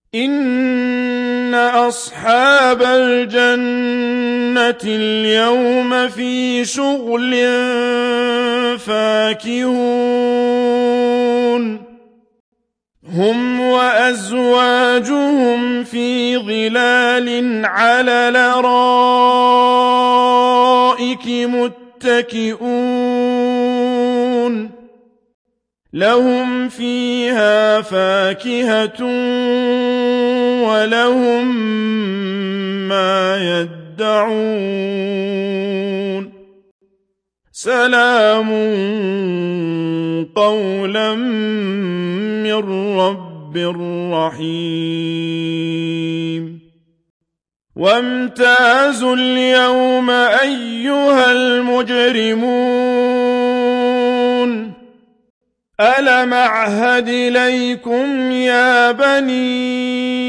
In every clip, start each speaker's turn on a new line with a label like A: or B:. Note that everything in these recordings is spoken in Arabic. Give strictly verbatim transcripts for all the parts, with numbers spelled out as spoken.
A: إن أصحاب الجنة اليوم في شغل فاكهون هم وأزواجهم في ظلال على الأرائك متكئون لهم فيها فاكهة ولهم ما يدعون سلام قولا من رب رحيم وامتازوا اليوم أيها المجرمون ألم أعهد إليكم يا بني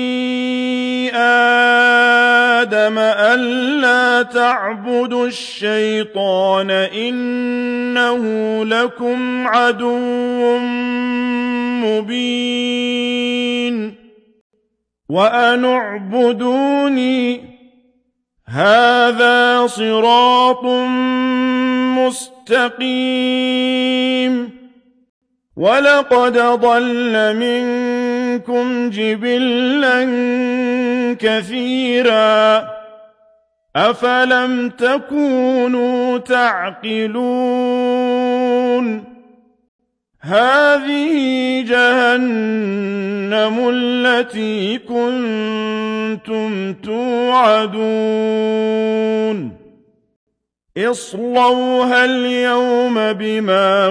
A: آدم ألا تعبدوا الشيطان إنه لكم عدو مبين وأن اعبدوني هذا صراط مستقيم ولقد ضل منكم جبلا كثيرا أفلم تكونوا تعقلون هذه جهنم التي كنتم توعدون اصلوها اليوم بما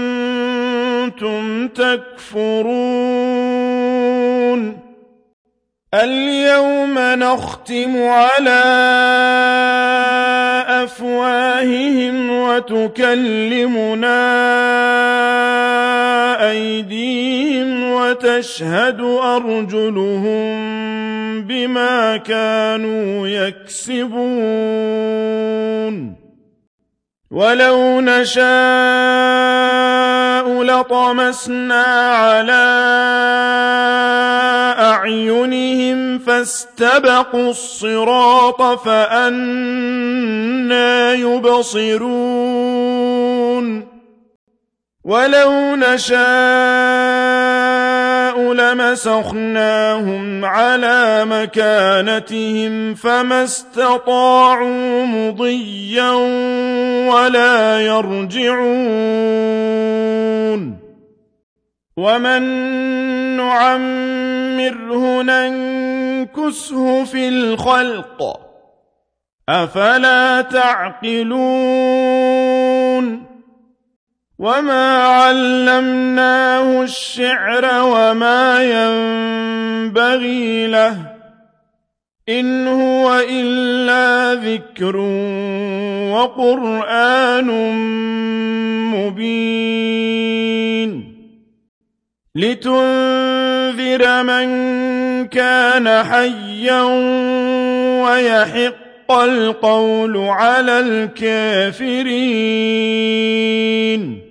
A: كنتم تكفرون اليوم نختم على أفواههم وتكلمنا أيديهم وتشهد أرجلهم بما كانوا يكسبون ولو نشاء لطمسنا على أعينهم فاستبقوا الصراط فأنى يبصرون ولو نشاء لمسخناهم على مكانتهم فما استطاعوا مضيا ولا يرجعون ومن نعمره ننكسه في الخلق أفلا تعقلون وما علمناه الشعر وما ينبغي له إن هو إلا ذكر وقرآن مبين لتنذر من كان حيا ويحق القول على الكافرين